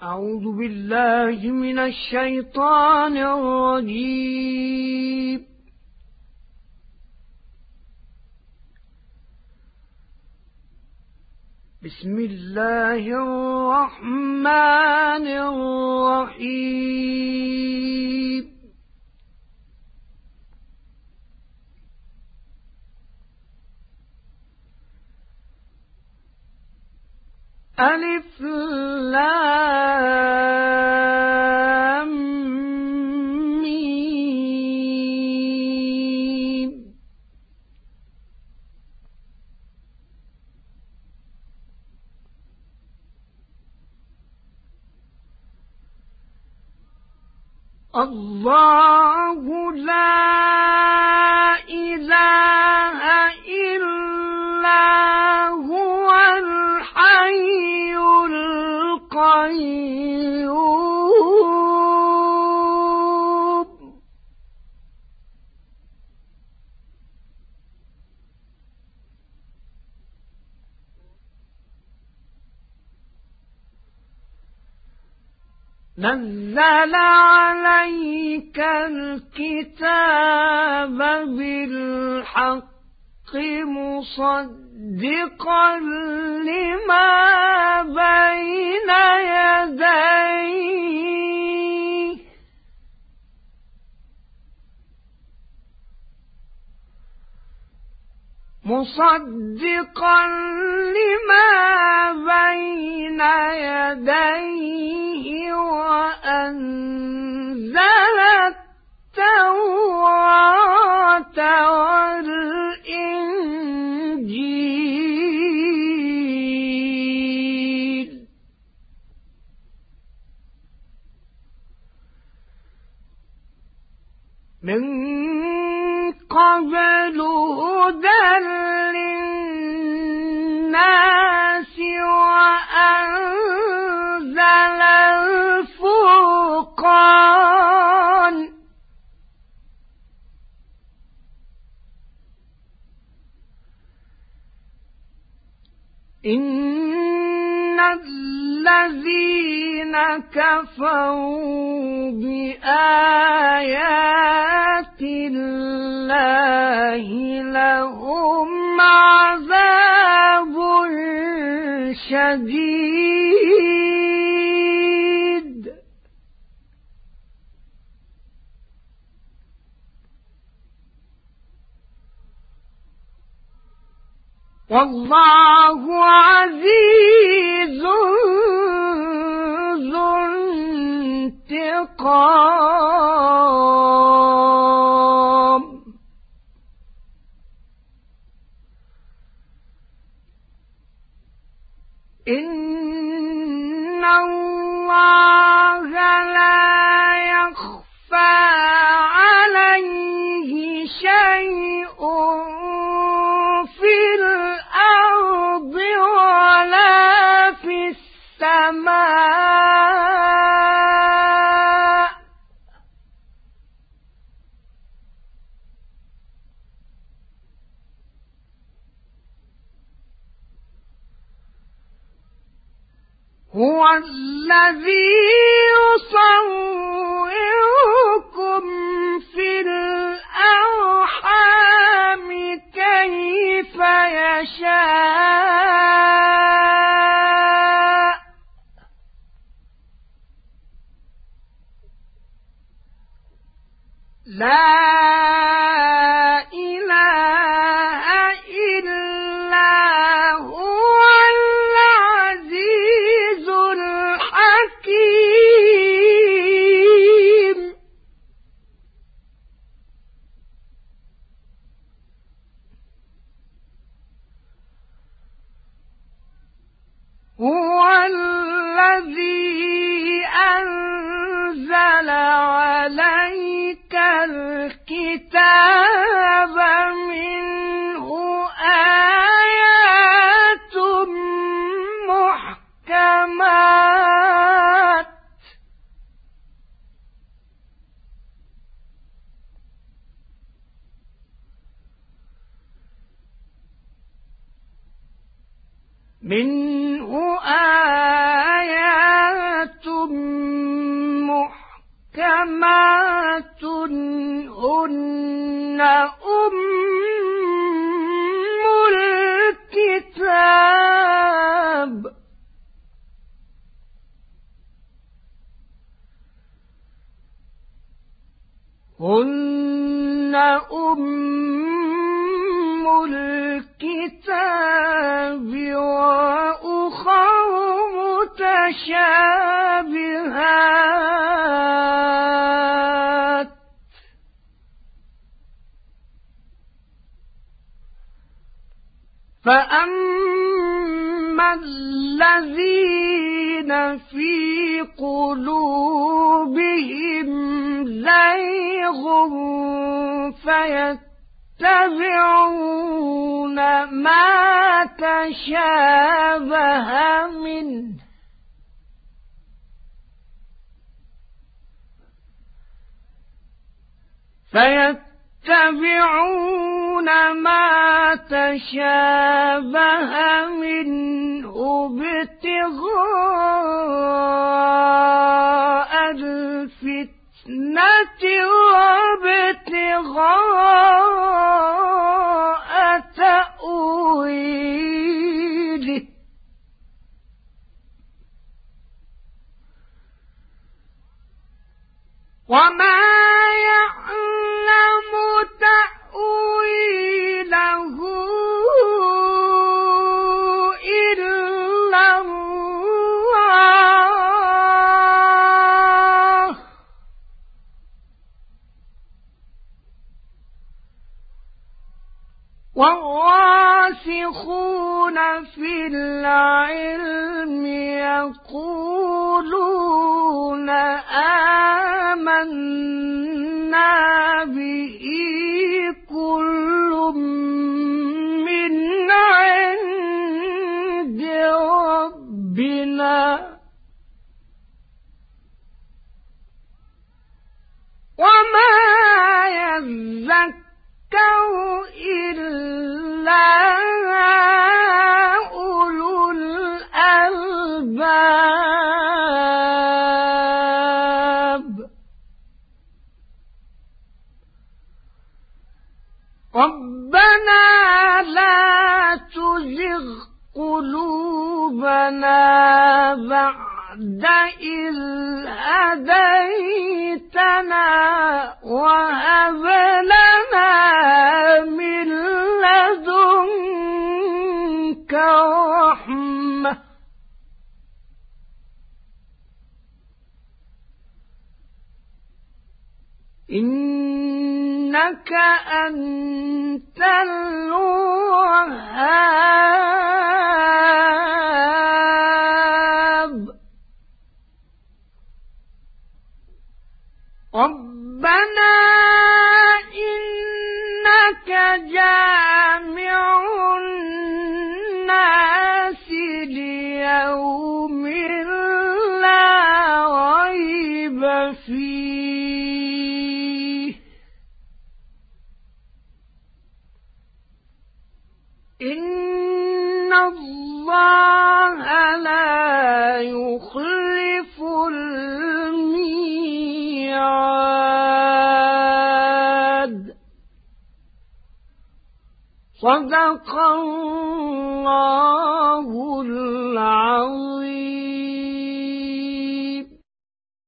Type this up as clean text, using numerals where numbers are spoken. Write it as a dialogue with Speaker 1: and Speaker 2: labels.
Speaker 1: أعوذ بالله من الشيطان الرجيم. بسم الله الرحمن الرحيم. ألف لام ميم. الله لا إله إلا هو الحي القيوم. نزل عليك الكتاب بالحق مصدقا لما بين يديه وأنزل التوراة والإنجيل من قبل هدى للناس وأنزل الفرقان. إن الذين كفروا بآيات الله لهم عذاب شديد والله عزيز ذو انتقام. إن الله لا يخفى عليه شيء في الأرض ولا في السماء. هو الذي يصوركم في الأرحام كيف يشاء لا إله إلا هو العزيز الحكيم. هو الذي أنزل عليك الكتاب منه آيات محكمات منه آيات محكمات هن الكتاب وأخر متشابهات فأما الذين في قلوبهم زيغ فيتبعون ما تشابه منه ابتغاء الفتنة وابتغاء تأويله وما يعلم تأويله إلا الله والراسخون في العلم يقولون آمنا به كل من عند ربنا وما يذكر إلا أولو الألباب ربنا لا تزغ قلوبنا بعد إذ هديتنا وهب لنا من لدنك رحمة إنك أنت الوهاب ربنا إنك جامع الناس ليوم لا ريب فيه إن الله لا يخلف الميعاد صدق الله العظيم.